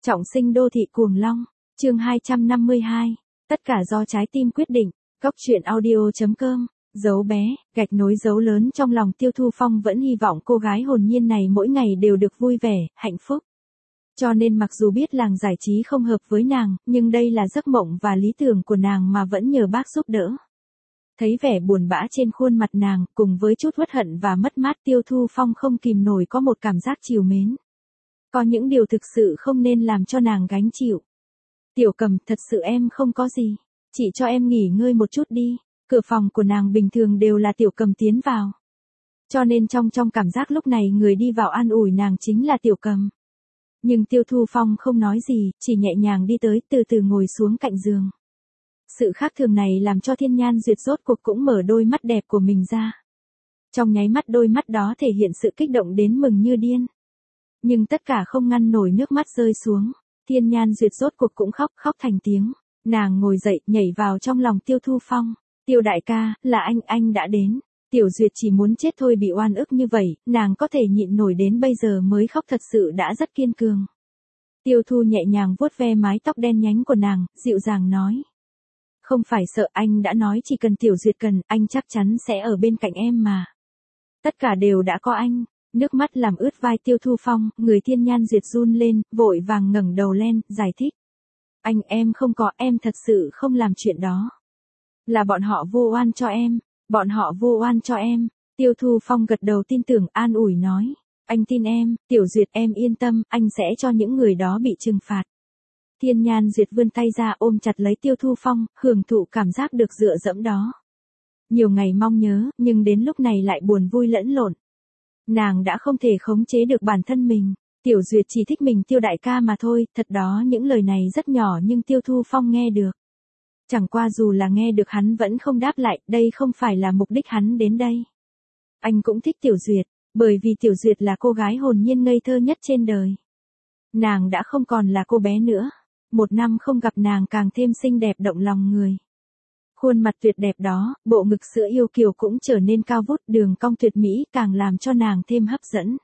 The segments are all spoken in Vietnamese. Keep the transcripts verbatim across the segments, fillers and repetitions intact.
Trọng sinh đô thị cuồng long, chương hai trăm năm mươi hai, tất cả do trái tim quyết định, góc truyện audio.com, dấu bé, gạch nối dấu lớn trong lòng Tiêu Thu Phong vẫn hy vọng cô gái hồn nhiên này mỗi ngày đều được vui vẻ, hạnh phúc. Cho nên mặc dù biết làng giải trí không hợp với nàng, nhưng đây là giấc mộng và lý tưởng của nàng mà vẫn nhờ bác giúp đỡ. Thấy vẻ buồn bã trên khuôn mặt nàng, cùng với chút uất hận và mất mát, Tiêu Thu Phong không kìm nổi có một cảm giác trìu mến. Có những điều thực sự không nên làm cho nàng gánh chịu. Tiểu Cầm, thật sự em không có gì. Chị cho em nghỉ ngơi một chút đi. Cửa phòng của nàng bình thường đều là Tiểu Cầm tiến vào. Cho nên trong trong cảm giác lúc này người đi vào an ủi nàng chính là Tiểu Cầm. Nhưng Tiêu Thu Phong không nói gì, chỉ nhẹ nhàng đi tới, từ từ ngồi xuống cạnh giường. Sự khác thường này làm cho Thiên Nhan Duyệt rốt cuộc cũng mở đôi mắt đẹp của mình ra. Trong nháy mắt đôi mắt đó thể hiện sự kích động đến mừng như điên. Nhưng tất cả không ngăn nổi nước mắt rơi xuống. Thiên Nhan Duyệt rốt cuộc cũng khóc, khóc thành tiếng. Nàng ngồi dậy, nhảy vào trong lòng Tiêu Thu Phong. Tiêu đại ca, là anh, anh đã đến. Tiểu Duyệt chỉ muốn chết thôi, bị oan ức như vậy, nàng có thể nhịn nổi đến bây giờ mới khóc, thật sự đã rất kiên cường. Tiêu Thu nhẹ nhàng vuốt ve mái tóc đen nhánh của nàng, dịu dàng nói. Không phải sợ, anh đã nói chỉ cần Tiểu Duyệt cần, anh chắc chắn sẽ ở bên cạnh em mà. Tất cả đều đã có anh. Nước mắt làm ướt vai Tiêu Thu Phong, người Thiên Nhan Duyệt run lên, vội vàng ngẩng đầu lên, giải thích. Anh, em không có, em thật sự không làm chuyện đó. Là bọn họ vu oan cho em, bọn họ vu oan cho em. Tiêu Thu Phong gật đầu tin tưởng, an ủi nói. Anh tin em, Tiểu Duyệt, em yên tâm, anh sẽ cho những người đó bị trừng phạt. Thiên Nhan Duyệt vươn tay ra ôm chặt lấy Tiêu Thu Phong, hưởng thụ cảm giác được dựa dẫm đó. Nhiều ngày mong nhớ, nhưng đến lúc này lại buồn vui lẫn lộn. Nàng đã không thể khống chế được bản thân mình. Tiểu Duyệt chỉ thích mình Tiêu đại ca mà thôi, thật đó, những lời này rất nhỏ nhưng Tiêu Thu Phong nghe được. Chẳng qua dù là nghe được hắn vẫn không đáp lại, đây không phải là mục đích hắn đến đây. Anh cũng thích Tiểu Duyệt, bởi vì Tiểu Duyệt là cô gái hồn nhiên ngây thơ nhất trên đời. Nàng đã không còn là cô bé nữa. Một năm không gặp nàng càng thêm xinh đẹp động lòng người. Khuôn mặt tuyệt đẹp đó, bộ ngực sữa yêu kiều cũng trở nên cao vút, đường cong tuyệt mỹ càng làm cho nàng thêm hấp dẫn.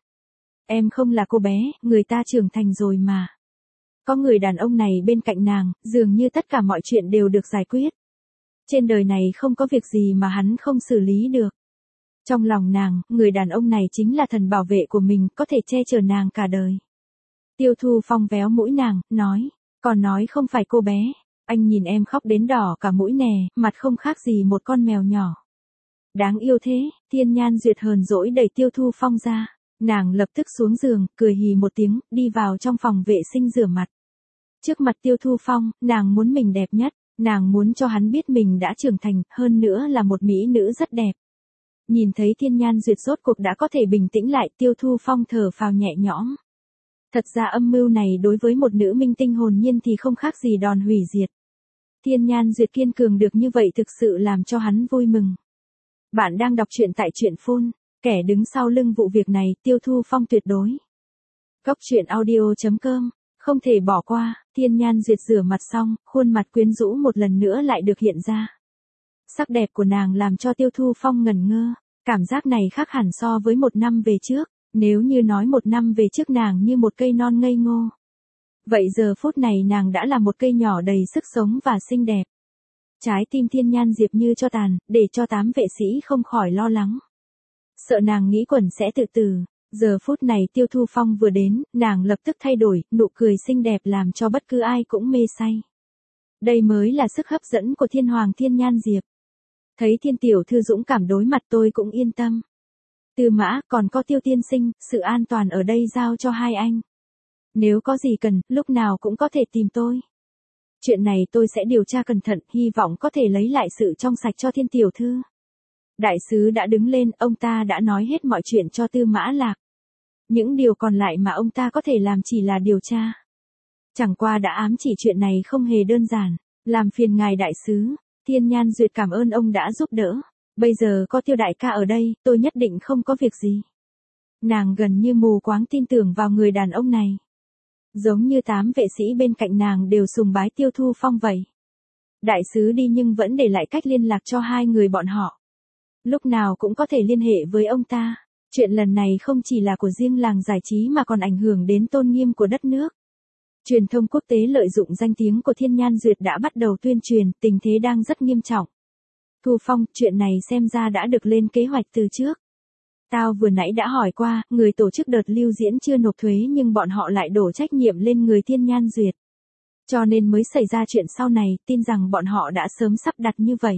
Em không là cô bé, người ta trưởng thành rồi mà. Có người đàn ông này bên cạnh nàng, dường như tất cả mọi chuyện đều được giải quyết. Trên đời này không có việc gì mà hắn không xử lý được. Trong lòng nàng, người đàn ông này chính là thần bảo vệ của mình, có thể che chở nàng cả đời. Tiêu Thu Phong véo mũi nàng, nói, còn nói không phải cô bé. Anh nhìn em khóc đến đỏ cả mũi nè, mặt không khác gì một con mèo nhỏ. Đáng yêu thế. Thiên Nhan Duyệt hờn dỗi đẩy Tiêu Thu Phong ra. Nàng lập tức xuống giường, cười hì một tiếng, đi vào trong phòng vệ sinh rửa mặt. Trước mặt Tiêu Thu Phong, nàng muốn mình đẹp nhất, nàng muốn cho hắn biết mình đã trưởng thành, hơn nữa là một mỹ nữ rất đẹp. Nhìn thấy Thiên Nhan Duyệt rốt cuộc đã có thể bình tĩnh lại, Tiêu Thu Phong thở phào nhẹ nhõm. Thật ra âm mưu này đối với một nữ minh tinh hồn nhiên thì không khác gì đòn hủy diệt. Thiên Nhan Duyệt kiên cường được như vậy thực sự làm cho hắn vui mừng. Bạn đang đọc truyện tại truyện phun, kẻ đứng sau lưng vụ việc này, Tiêu Thu Phong tuyệt đối. Góc truyện audio.com, không thể bỏ qua. Thiên Nhan Duyệt rửa mặt xong, khuôn mặt quyến rũ một lần nữa lại được hiện ra. Sắc đẹp của nàng làm cho Tiêu Thu Phong ngẩn ngơ, cảm giác này khác hẳn so với một năm về trước. Nếu như nói một năm về trước nàng như một cây non ngây ngô, vậy giờ phút này nàng đã là một cây nhỏ đầy sức sống và xinh đẹp. Trái tim Thiên Nhan Diệp như cho tàn, để cho tám vệ sĩ không khỏi lo lắng. Sợ nàng nghĩ quẩn sẽ tự tử. Giờ phút này Tiêu Thu Phong vừa đến, nàng lập tức thay đổi, nụ cười xinh đẹp làm cho bất cứ ai cũng mê say. Đây mới là sức hấp dẫn của Thiên Hoàng Thiên Nhan Diệp. Thấy Thiên Tiểu Thư dũng cảm đối mặt tôi cũng yên tâm. Tư Mã, còn có Tiêu tiên sinh, sự an toàn ở đây giao cho hai anh. Nếu có gì cần, lúc nào cũng có thể tìm tôi. Chuyện này tôi sẽ điều tra cẩn thận, hy vọng có thể lấy lại sự trong sạch cho Thiên Tiểu Thư. Đại sứ đã đứng lên, ông ta đã nói hết mọi chuyện cho Tư Mã Lạc. Những điều còn lại mà ông ta có thể làm chỉ là điều tra. Chẳng qua đã ám chỉ chuyện này không hề đơn giản. Làm phiền ngài đại sứ. Thiên Nhan Duyệt cảm ơn ông đã giúp đỡ. Bây giờ có Tiêu đại ca ở đây, tôi nhất định không có việc gì. Nàng gần như mù quáng tin tưởng vào người đàn ông này. Giống như tám vệ sĩ bên cạnh nàng đều sùng bái Tiêu Thu Phong vậy. Đại sứ đi nhưng vẫn để lại cách liên lạc cho hai người bọn họ. Lúc nào cũng có thể liên hệ với ông ta. Chuyện lần này không chỉ là của riêng làng giải trí mà còn ảnh hưởng đến tôn nghiêm của đất nước. Truyền thông quốc tế lợi dụng danh tiếng của Thiên Nhan Duyệt đã bắt đầu tuyên truyền, tình thế đang rất nghiêm trọng. Thu Phong, chuyện này xem ra đã được lên kế hoạch từ trước. Tao vừa nãy đã hỏi qua, người tổ chức đợt lưu diễn chưa nộp thuế nhưng bọn họ lại đổ trách nhiệm lên người Thiên Nhan Duyệt. Cho nên mới xảy ra chuyện sau này, tin rằng bọn họ đã sớm sắp đặt như vậy.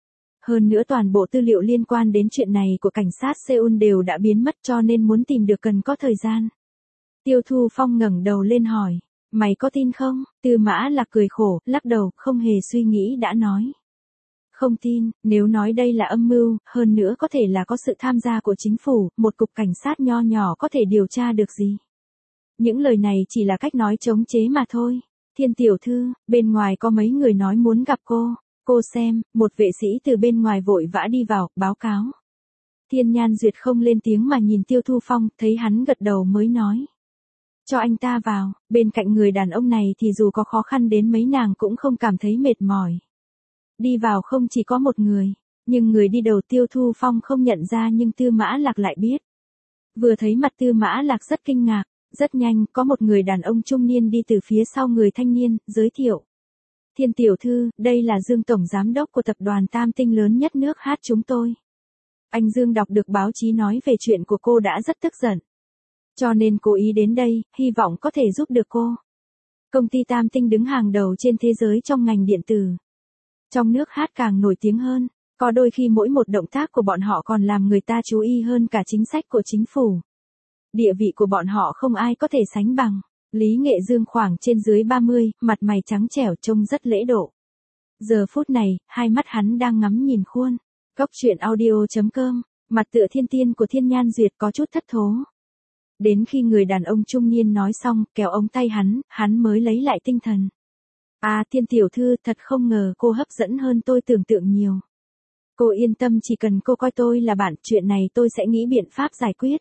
Hơn nữa toàn bộ tư liệu liên quan đến chuyện này của cảnh sát Seoul đều đã biến mất cho nên muốn tìm được cần có thời gian. Tiêu Thu Phong ngẩng đầu lên hỏi, mày có tin không? Tư Mã Lạc cười khổ, lắc đầu, không hề suy nghĩ đã nói. Không tin, nếu nói đây là âm mưu, hơn nữa có thể là có sự tham gia của chính phủ, một cục cảnh sát nho nhỏ có thể điều tra được gì. Những lời này chỉ là cách nói chống chế mà thôi. Thiên tiểu thư, bên ngoài có mấy người nói muốn gặp cô. Cô xem, một vệ sĩ từ bên ngoài vội vã đi vào, báo cáo. Thiên Nhan Duyệt không lên tiếng mà nhìn Tiêu Thu Phong, thấy hắn gật đầu mới nói. Cho anh ta vào, bên cạnh người đàn ông này thì dù có khó khăn đến mấy nàng cũng không cảm thấy mệt mỏi. Đi vào không chỉ có một người, nhưng người đi đầu Tiêu Thu Phong không nhận ra nhưng Tư Mã Lạc lại biết. Vừa thấy mặt Tư Mã Lạc rất kinh ngạc, rất nhanh, có một người đàn ông trung niên đi từ phía sau người thanh niên, giới thiệu. Thiên tiểu thư, đây là Dương Tổng Giám đốc của tập đoàn Tam Tinh lớn nhất nước hát chúng tôi. Anh Dương đọc được báo chí nói về chuyện của cô đã rất tức giận. Cho nên cố ý đến đây, hy vọng có thể giúp được cô. Công ty Tam Tinh đứng hàng đầu trên thế giới trong ngành điện tử. Trong nước hát càng nổi tiếng hơn, có đôi khi mỗi một động tác của bọn họ còn làm người ta chú ý hơn cả chính sách của chính phủ. Địa vị của bọn họ không ai có thể sánh bằng. Lý Nghệ Dương khoảng trên dưới ba mươi, mặt mày trắng trẻo trông rất lễ độ. Giờ phút này, hai mắt hắn đang ngắm nhìn khuôn. Cốc truyện audio chấm com, mặt tựa thiên tiên của Thiên Nhan Duyệt có chút thất thố. Đến khi người đàn ông trung niên nói xong, kéo ống tay hắn, hắn mới lấy lại tinh thần. À, Thiên tiểu thư, thật không ngờ cô hấp dẫn hơn tôi tưởng tượng nhiều. Cô yên tâm, chỉ cần cô coi tôi là bạn, chuyện này tôi sẽ nghĩ biện pháp giải quyết.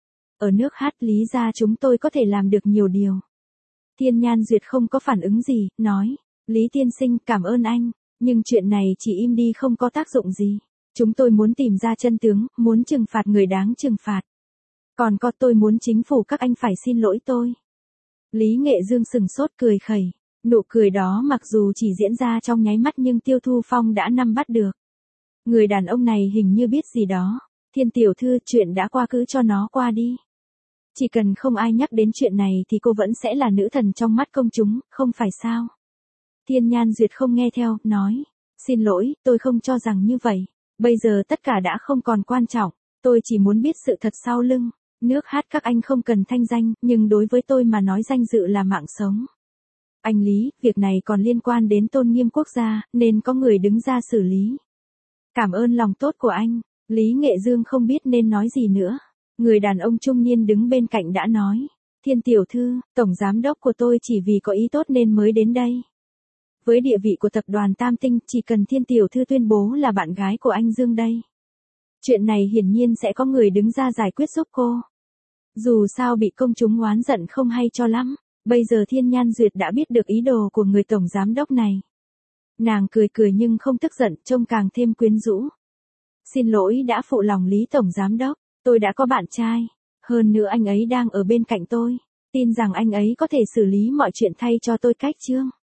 Ở nước hát Lý gia chúng tôi có thể làm được nhiều điều. Thiên Nhan Duyệt không có phản ứng gì, nói. Lý tiên sinh, cảm ơn anh, nhưng chuyện này chỉ im đi không có tác dụng gì. Chúng tôi muốn tìm ra chân tướng, muốn trừng phạt người đáng trừng phạt. Còn có tôi muốn chính phủ các anh phải xin lỗi tôi. Lý Nghệ Dương sừng sốt cười khẩy. Nụ cười đó mặc dù chỉ diễn ra trong nháy mắt nhưng Tiêu Thu Phong đã nắm bắt được. Người đàn ông này hình như biết gì đó. Thiên tiểu thư, chuyện đã qua cứ cho nó qua đi. Chỉ cần không ai nhắc đến chuyện này thì cô vẫn sẽ là nữ thần trong mắt công chúng, không phải sao? Thiên Nhan Duyệt không nghe theo, nói. Xin lỗi, tôi không cho rằng như vậy. Bây giờ tất cả đã không còn quan trọng. Tôi chỉ muốn biết sự thật sau lưng. Nước hát các anh không cần thanh danh, nhưng đối với tôi mà nói danh dự là mạng sống. Anh Lý, việc này còn liên quan đến tôn nghiêm quốc gia, nên có người đứng ra xử lý. Cảm ơn lòng tốt của anh. Lý Nghệ Dương không biết nên nói gì nữa. Người đàn ông trung niên đứng bên cạnh đã nói. Thiên tiểu thư, tổng giám đốc của tôi chỉ vì có ý tốt nên mới đến đây. Với địa vị của tập đoàn Tam Tinh, chỉ cần Thiên tiểu thư tuyên bố là bạn gái của anh Dương đây. Chuyện này hiển nhiên sẽ có người đứng ra giải quyết giúp cô. Dù sao bị công chúng oán giận không hay cho lắm. Bây giờ Thiên Nhan Duyệt đã biết được ý đồ của người tổng giám đốc này. Nàng cười cười nhưng không tức giận, trông càng thêm quyến rũ. Xin lỗi đã phụ lòng Lý tổng giám đốc, tôi đã có bạn trai. Hơn nữa anh ấy đang ở bên cạnh tôi. Tin rằng anh ấy có thể xử lý mọi chuyện thay cho tôi cách chương.